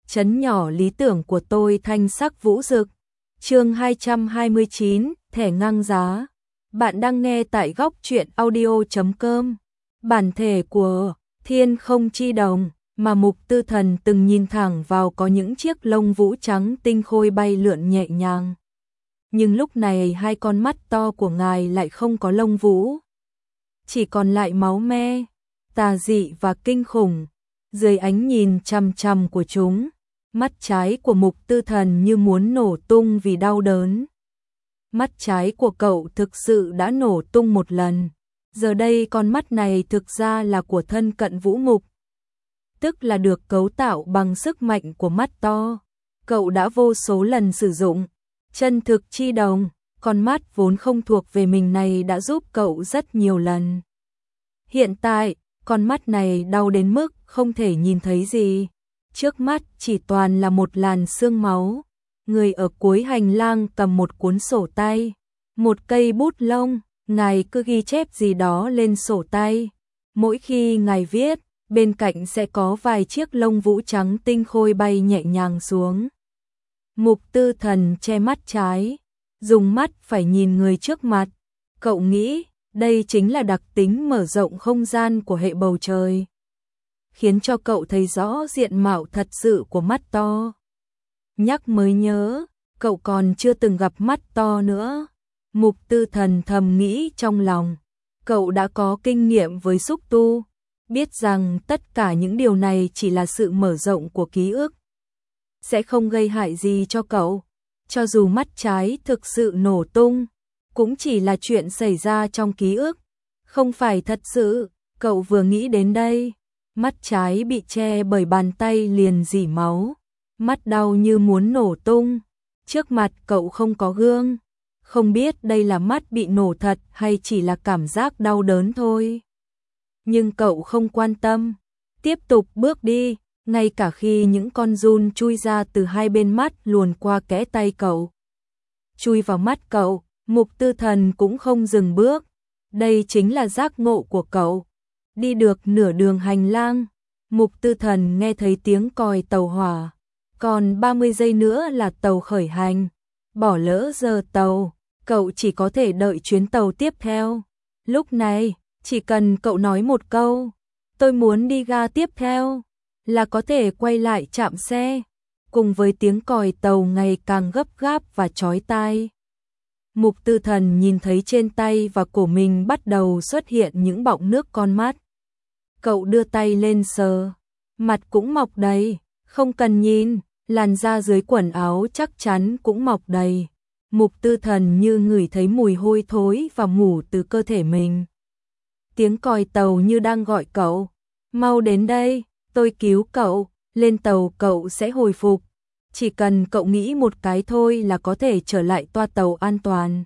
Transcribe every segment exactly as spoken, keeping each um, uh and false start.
trấn nhỏ lý tưởng của tôi thanh sắc vũ rực. Chương hai trăm hai mươi chín, thẻ ngang giá. Bạn đang nghe tại góc truyện audio chấm com. Bản thể của Thiên Không Chi Đồng mà Mục Tư Thần từng nhìn thẳng vào có những chiếc lông vũ trắng tinh khôi bay lượn nhẹ nhàng. Nhưng lúc này hai con mắt to của ngài lại không có lông vũ, chỉ còn lại máu me, tà dị và kinh khủng. Dưới ánh nhìn chằm chằm của chúng, mắt trái của Mục Tư Thần như muốn nổ tung vì đau đớn. Mắt trái của cậu thực sự đã nổ tung một lần. Giờ đây con mắt này thực ra là của thân cận Vũ Mục, tức là được cấu tạo bằng sức mạnh của mắt to. Cậu đã vô số lần sử dụng chân thực chi đồng, con mắt vốn không thuộc về mình này đã giúp cậu rất nhiều lần. Hiện tại, con mắt này đau đến mức không thể nhìn thấy gì. Trước mắt chỉ toàn là một làn sương máu. Người ở cuối hành lang cầm một cuốn sổ tay, một cây bút lông, ngài cứ ghi chép gì đó lên sổ tay. Mỗi khi ngài viết, bên cạnh sẽ có vài chiếc lông vũ trắng tinh khôi bay nhẹ nhàng xuống. Mục Tư Thần che mắt trái, dùng mắt phải nhìn người trước mặt. Cậu nghĩ đây chính là đặc tính mở rộng không gian của hệ bầu trời, khiến cho cậu thấy rõ diện mạo thật sự của mắt to. Nhắc mới nhớ, cậu còn chưa từng gặp mắt to nữa. Mục Tư Thần thầm nghĩ trong lòng. Cậu đã có kinh nghiệm với xúc tu, biết rằng tất cả những điều này chỉ là sự mở rộng của ký ức, sẽ không gây hại gì cho cậu. Cho dù mắt trái thực sự nổ tung, cũng chỉ là chuyện xảy ra trong ký ức, không phải thật sự. Cậu vừa nghĩ đến đây, mắt trái bị che bởi bàn tay liền rỉ máu, mắt đau như muốn nổ tung. Trước mặt cậu không có gương, không biết đây là mắt bị nổ thật hay chỉ là cảm giác đau đớn thôi. Nhưng cậu không quan tâm, tiếp tục bước đi, ngay cả khi những con giun chui ra từ hai bên mắt luồn qua kẽ tay cậu, chui vào mắt cậu. Mục Tư Thần cũng không dừng bước. Đây chính là giác ngộ của cậu. Đi được nửa đường hành lang, Mục Tư Thần nghe thấy tiếng còi tàu hỏa. Còn ba mươi giây nữa là tàu khởi hành. Bỏ lỡ giờ tàu, cậu chỉ có thể đợi chuyến tàu tiếp theo. Lúc này, chỉ cần cậu nói một câu, tôi muốn đi ga tiếp theo, là có thể quay lại trạm xe. Cùng với tiếng còi tàu ngày càng gấp gáp và chói tai, Mục Tư Thần nhìn thấy trên tay và cổ mình bắt đầu xuất hiện những bọng nước con mắt. Cậu đưa tay lên sờ, mặt cũng mọc đầy, không cần nhìn, làn da dưới quần áo chắc chắn cũng mọc đầy. Mục Tư Thần như ngửi thấy mùi hôi thối và mủ từ cơ thể mình. Tiếng còi tàu như đang gọi cậu, mau đến đây, tôi cứu cậu, lên tàu cậu sẽ hồi phục. Chỉ cần cậu nghĩ một cái thôi là có thể trở lại toa tàu an toàn.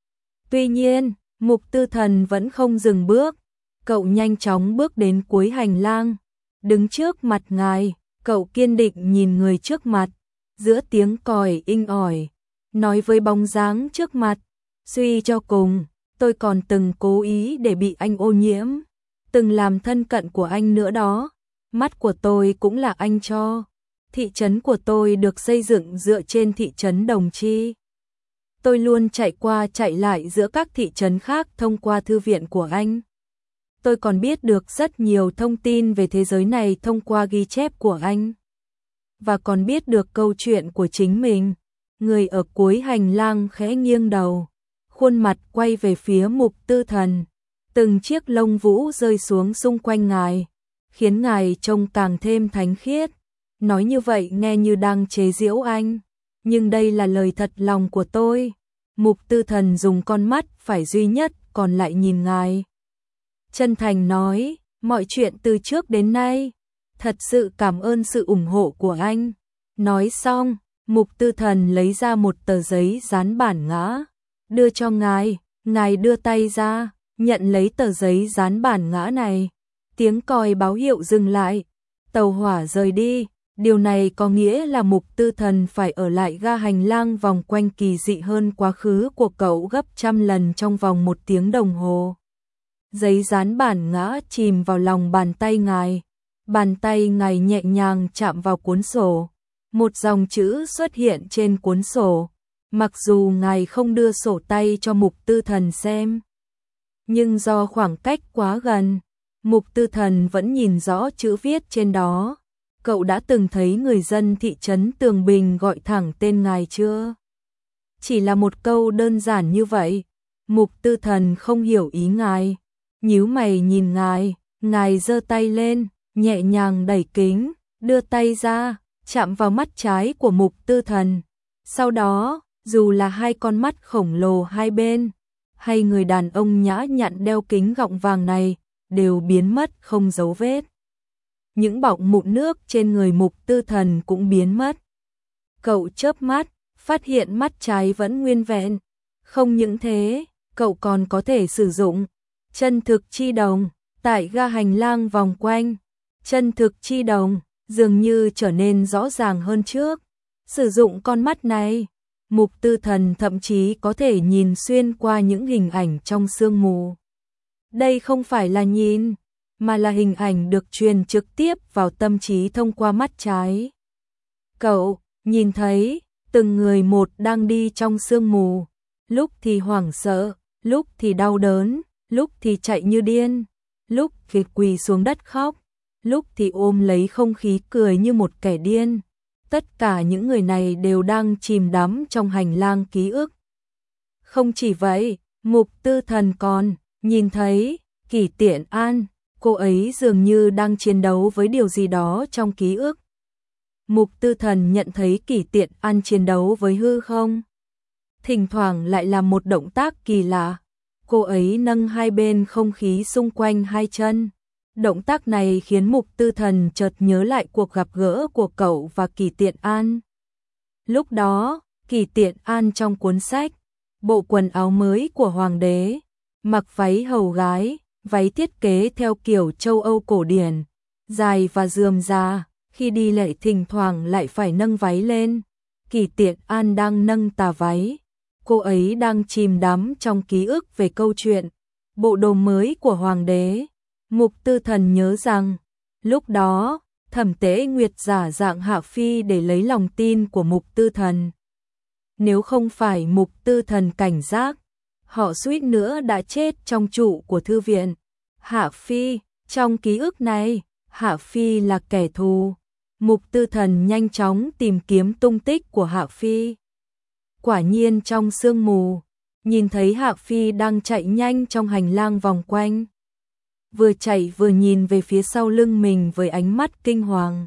Tuy nhiên, Mục Tư Thần vẫn không dừng bước. Cậu nhanh chóng bước đến cuối hành lang, đứng trước mặt ngài. Cậu kiên định nhìn người trước mặt, giữa tiếng còi inh ỏi, nói với bóng dáng trước mặt. Suy cho cùng, tôi còn từng cố ý để bị anh ô nhiễm, từng làm thân cận của anh nữa đó. Mắt của tôi cũng là anh cho. Thị trấn của tôi được xây dựng dựa trên thị trấn Đồng Chi. Tôi luôn chạy qua chạy lại giữa các thị trấn khác thông qua thư viện của anh. Tôi còn biết được rất nhiều thông tin về thế giới này thông qua ghi chép của anh. Và còn biết được câu chuyện của chính mình. Người ở cuối hành lang khẽ nghiêng đầu, khuôn mặt quay về phía Mục Tư Thần. Từng chiếc lông vũ rơi xuống xung quanh ngài, khiến ngài trông càng thêm thánh khiết. Nói như vậy nghe như đang chế giễu anh, nhưng đây là lời thật lòng của tôi. Mục Tư Thần dùng con mắt phải duy nhất còn lại nhìn ngài, chân thành nói, mọi chuyện từ trước đến nay, thật sự cảm ơn sự ủng hộ của anh. Nói xong, Mục Tư Thần lấy ra một tờ giấy dán bản ngã, đưa cho ngài. Ngài đưa tay ra, nhận lấy tờ giấy dán bản ngã này. Tiếng còi báo hiệu dừng lại, tàu hỏa rời đi. Điều này có nghĩa là Mục Tư Thần phải ở lại ga hành lang vòng quanh kỳ dị hơn quá khứ của cậu gấp trăm lần trong vòng một tiếng đồng hồ. Giấy dán bản ngã chìm vào lòng bàn tay ngài. Bàn tay ngài nhẹ nhàng chạm vào cuốn sổ. Một dòng chữ xuất hiện trên cuốn sổ. Mặc dù ngài không đưa sổ tay cho Mục Tư Thần xem, nhưng do khoảng cách quá gần, Mục Tư Thần vẫn nhìn rõ chữ viết trên đó. Cậu đã từng thấy người dân thị trấn Tường Bình gọi thẳng tên ngài chưa? Chỉ là một câu đơn giản như vậy. Mục Tư Thần không hiểu ý ngài, nhíu mày nhìn ngài, ngài giơ tay lên, nhẹ nhàng đẩy kính, đưa tay ra, chạm vào mắt trái của Mục Tư Thần. Sau đó, dù là hai con mắt khổng lồ hai bên, hay người đàn ông nhã nhặn đeo kính gọng vàng này, đều biến mất không dấu vết. Những bọng mụn nước trên người Mục Tư Thần cũng biến mất. Cậu chớp mắt, phát hiện mắt trái vẫn nguyên vẹn. Không những thế, cậu còn có thể sử dụng chân thực chi đồng tại ga hành lang vòng quanh. Chân thực chi đồng dường như trở nên rõ ràng hơn trước. Sử dụng con mắt này, Mục Tư Thần thậm chí có thể nhìn xuyên qua những hình ảnh trong sương mù. Đây không phải là nhìn, mà là hình ảnh được truyền trực tiếp vào tâm trí thông qua mắt trái. Cậu nhìn thấy từng người một đang đi trong sương mù, lúc thì hoảng sợ, lúc thì đau đớn, lúc thì chạy như điên, lúc thì quỳ xuống đất khóc, lúc thì ôm lấy không khí cười như một kẻ điên. Tất cả những người này đều đang chìm đắm trong hành lang ký ức. Không chỉ vậy, Mục Tư Thần còn nhìn thấy Kỷ Tiện An, cô ấy dường như đang chiến đấu với điều gì đó trong ký ức. Mục Tư Thần nhận thấy Kỷ Tiện An chiến đấu với hư không. Thỉnh thoảng lại làm một động tác kỳ lạ. Cô ấy nâng hai bên không khí xung quanh hai chân. Động tác này khiến Mục Tư Thần chợt nhớ lại cuộc gặp gỡ của cậu và Kỷ Tiện An. Lúc đó, Kỷ Tiện An trong cuốn sách, bộ quần áo mới của hoàng đế, mặc váy hầu gái, váy thiết kế theo kiểu châu Âu cổ điển, dài và rườm rà, khi đi lại thỉnh thoảng lại phải nâng váy lên. Kỷ Tiện An đang nâng tà váy, cô ấy đang chìm đắm trong ký ức về câu chuyện bộ đồ mới của hoàng đế. Mục Tư Thần nhớ rằng, lúc đó, Thẩm Tế Nguyệt giả dạng Hạ Phi để lấy lòng tin của Mục Tư Thần. Nếu không phải Mục Tư Thần cảnh giác, họ suýt nữa đã chết trong trụ của thư viện. Hạ Phi, trong ký ức này, Hạ Phi là kẻ thù. Mục Tư Thần nhanh chóng tìm kiếm tung tích của Hạ Phi. Quả nhiên trong sương mù, nhìn thấy Hạ Phi đang chạy nhanh trong hành lang vòng quanh. Vừa chạy vừa nhìn về phía sau lưng mình với ánh mắt kinh hoàng.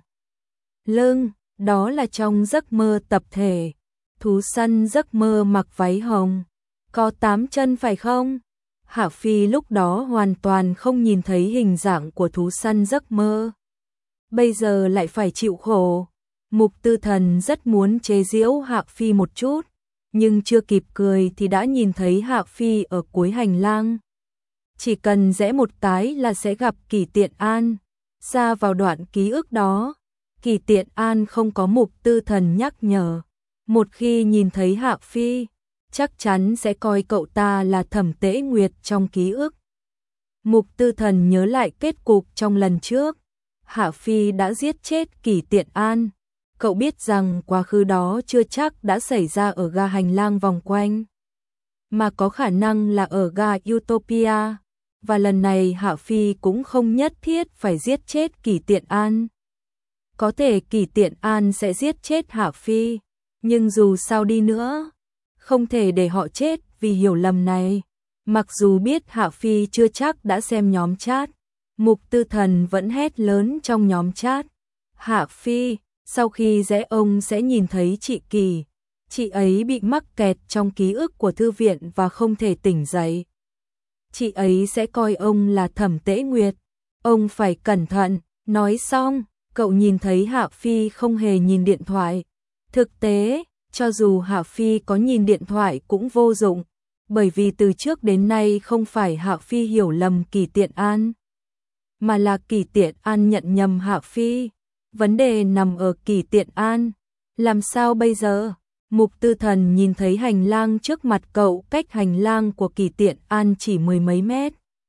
Lưng, đó là trong giấc mơ tập thể. Thú săn giấc mơ mặc váy hồng, có tám chân phải không? Hạ Phi lúc đó hoàn toàn không nhìn thấy hình dạng của thú săn giấc mơ. Bây giờ lại phải chịu khổ. Mục Tư Thần rất muốn chế giễu Hạ Phi một chút, nhưng chưa kịp cười thì đã nhìn thấy Hạ Phi ở cuối hành lang. Chỉ cần rẽ một cái là sẽ gặp Kỷ Tiện An. Xa vào đoạn ký ức đó, Kỷ Tiện An không có Mục Tư Thần nhắc nhở. Một khi nhìn thấy Hạ Phi, chắc chắn sẽ coi cậu ta là Thẩm Tế Nguyệt trong ký ức. Mục Tư Thần nhớ lại kết cục trong lần trước. Hạ Phi đã giết chết Kỷ Tiện An. Cậu biết rằng quá khứ đó chưa chắc đã xảy ra ở ga hành lang vòng quanh, mà có khả năng là ở ga Utopia. Và lần này Hạ Phi cũng không nhất thiết phải giết chết Kỷ Tiện An. Có thể Kỷ Tiện An sẽ giết chết Hạ Phi, nhưng dù sao đi nữa, không thể để họ chết vì hiểu lầm này. Mặc dù biết Hạ Phi chưa chắc đã xem nhóm chat, Mục Tư Thần vẫn hét lớn trong nhóm chat. Hạ Phi, sau khi rẽ ông sẽ nhìn thấy chị Kỳ. Chị ấy bị mắc kẹt trong ký ức của thư viện và không thể tỉnh dậy. Chị ấy sẽ coi ông là Thẩm Tế Nguyệt. Ông phải cẩn thận. Nói xong, cậu nhìn thấy Hạ Phi không hề nhìn điện thoại. Thực tế, cho dù Hạ Phi có nhìn điện thoại cũng vô dụng, bởi vì từ trước đến nay không phải Hạ Phi hiểu lầm Kỷ Tiện An, mà là Kỷ Tiện An nhận nhầm Hạ Phi. Vấn đề nằm ở Kỷ Tiện An. Làm sao bây giờ? Mục Tư Thần nhìn thấy hành lang trước mặt cậu cách hành lang của Kỷ Tiện An chỉ mười mấy mét.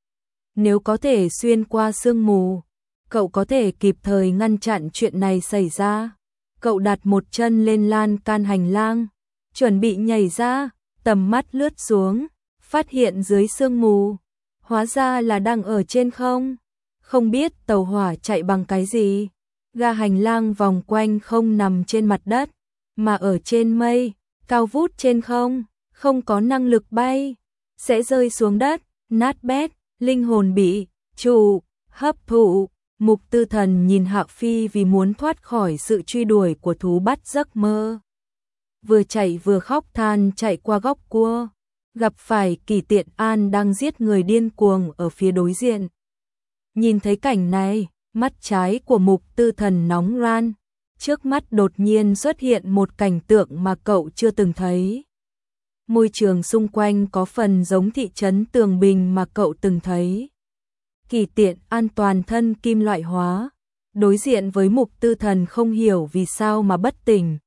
Nếu có thể xuyên qua sương mù, cậu có thể kịp thời ngăn chặn chuyện này xảy ra. Cậu đặt một chân lên lan can hành lang, chuẩn bị nhảy ra, tầm mắt lướt xuống, phát hiện dưới sương mù, hóa ra là đang ở trên không. Không biết tàu hỏa chạy bằng cái gì, ga hành lang vòng quanh không nằm trên mặt đất, mà ở trên mây, cao vút trên không, không có năng lực bay, sẽ rơi xuống đất, nát bét, linh hồn bị chủ hấp thụ. Mục Tư Thần nhìn Hạo Phi vì muốn thoát khỏi sự truy đuổi của thú bắt giấc mơ. Vừa chạy vừa khóc than chạy qua góc cua, gặp phải Kỳ Tiện An đang giết người điên cuồng ở phía đối diện. Nhìn thấy cảnh này, mắt trái của Mục Tư Thần nóng ran, trước mắt đột nhiên xuất hiện một cảnh tượng mà cậu chưa từng thấy. Môi trường xung quanh có phần giống thị trấn Tường Bình mà cậu từng thấy. Kỳ Tiện An toàn thân kim loại hóa, đối diện với Mục Tư Thần không hiểu vì sao mà bất tỉnh.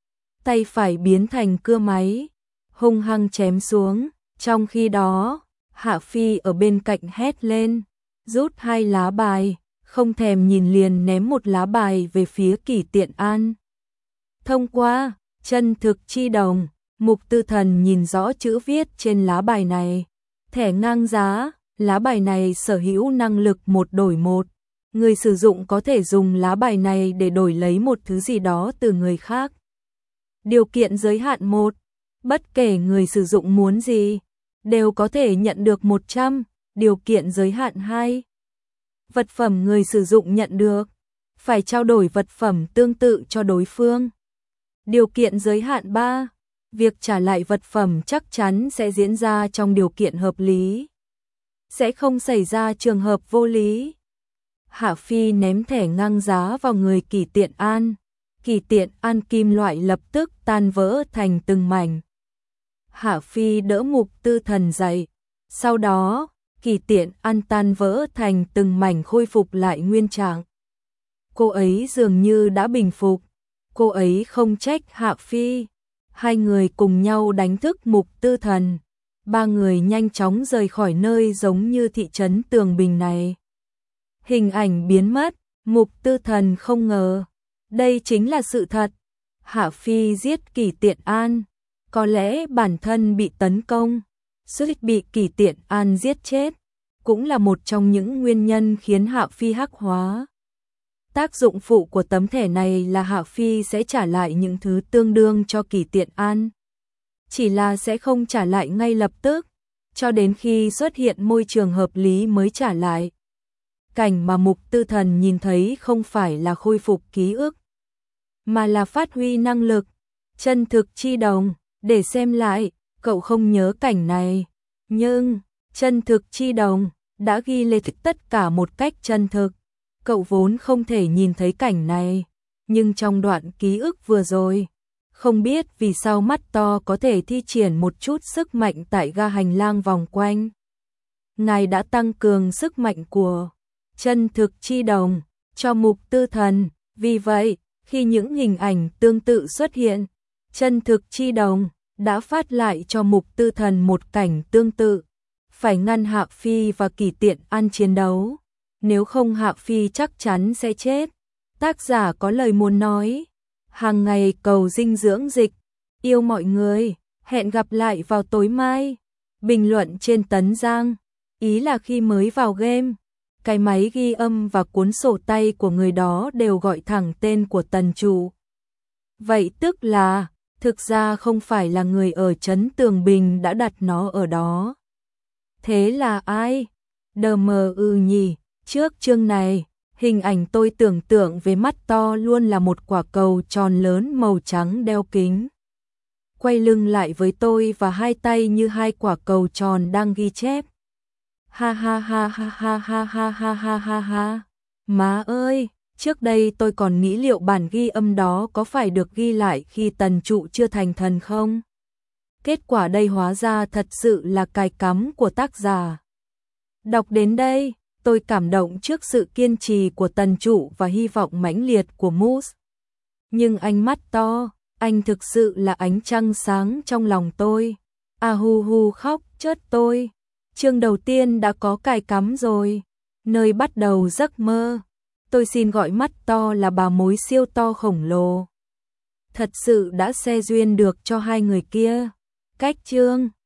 Tay phải biến thành cưa máy, hung hăng chém xuống, trong khi đó, Hạ Phi ở bên cạnh hét lên, rút hai lá bài, không thèm nhìn liền ném một lá bài về phía Kỳ Tiện An. Thông qua, chân thực chi đồng, Mục Tư Thần nhìn rõ chữ viết trên lá bài này, thẻ ngang giá. Lá bài này sở hữu năng lực một đổi một. Người sử dụng có thể dùng lá bài này để đổi lấy một thứ gì đó từ người khác. Điều kiện giới hạn một. Bất kể người sử dụng muốn gì, đều có thể nhận được một trăm. Điều kiện giới hạn hai. Vật phẩm người sử dụng nhận được, phải trao đổi vật phẩm tương tự cho đối phương. Điều kiện giới hạn ba. Việc trả lại vật phẩm chắc chắn sẽ diễn ra trong điều kiện hợp lý, sẽ không xảy ra trường hợp vô lý. Hạ Phi ném thẻ ngang giá vào người Kỳ Tiện An. Kỳ Tiện An kim loại lập tức tan vỡ thành từng mảnh. Hạ Phi đỡ Mục Tư Thần dậy. Sau đó, Kỳ Tiện An tan vỡ thành từng mảnh khôi phục lại nguyên trạng. Cô ấy dường như đã bình phục. Cô ấy không trách Hạ Phi. Hai người cùng nhau đánh thức Mục Tư Thần. Ba người nhanh chóng rời khỏi nơi giống như thị trấn Tường Bình này. Hình ảnh biến mất, Mục Tư Thần không ngờ. Đây chính là sự thật. Hạ Phi giết Kỳ Tiện An. Có lẽ bản thân bị tấn công, suýt bị Kỳ Tiện An giết chết, cũng là một trong những nguyên nhân khiến Hạ Phi hắc hóa. Tác dụng phụ của tấm thẻ này là Hạ Phi sẽ trả lại những thứ tương đương cho Kỳ Tiện An. Chỉ là sẽ không trả lại ngay lập tức, cho đến khi xuất hiện môi trường hợp lý mới trả lại. Cảnh mà Mục Tư Thần nhìn thấy không phải là khôi phục ký ức, mà là phát huy năng lực, chân thực chi đồng. Để xem lại, cậu không nhớ cảnh này, nhưng chân thực chi đồng đã ghi lên tất cả một cách chân thực. Cậu vốn không thể nhìn thấy cảnh này, nhưng trong đoạn ký ức vừa rồi, không biết vì sao mắt to có thể thi triển một chút sức mạnh tại ga hành lang vòng quanh. Ngài đã tăng cường sức mạnh của chân thực chi đồng cho Mục Tư Thần, vì vậy, khi những hình ảnh tương tự xuất hiện, chân thực chi đồng đã phát lại cho Mục Tư Thần một cảnh tương tự, phải ngăn Hạ Phi và Kỳ Tiện An chiến đấu, nếu không Hạ Phi chắc chắn sẽ chết. Tác giả có lời muốn nói, hàng ngày cầu dinh dưỡng dịch, yêu mọi người, hẹn gặp lại vào tối mai. Bình luận trên Tấn Giang, ý là khi mới vào game, cái máy ghi âm và cuốn sổ tay của người đó đều gọi thẳng tên của tần chủ. Vậy tức là, thực ra không phải là người ở trấn Tường Bình đã đặt nó ở đó. Thế là ai? Đờ mờ ư nhỉ, trước chương này, hình ảnh tôi tưởng tượng về mắt to luôn là một quả cầu tròn lớn màu trắng đeo kính. Quay lưng lại với tôi và hai tay như hai quả cầu tròn đang ghi chép. Ha ha ha ha ha ha ha ha ha ha ha. Má ơi, trước đây tôi còn nghĩ liệu bản ghi âm đó có phải được ghi lại khi tần trụ chưa thành thần không? Kết quả đây hóa ra thật sự là cài cắm của tác giả. Đọc đến đây, tôi cảm động trước sự kiên trì của tần trụ và hy vọng mãnh liệt của Moose. Nhưng ánh mắt to, anh thực sự là ánh trăng sáng trong lòng tôi. À hu hu khóc chết tôi. Chương đầu tiên đã có cài cắm rồi. Nơi bắt đầu giấc mơ. Tôi xin gọi mắt to là bà mối siêu to khổng lồ. thật sự đã xe duyên được cho hai người kia. Cách chương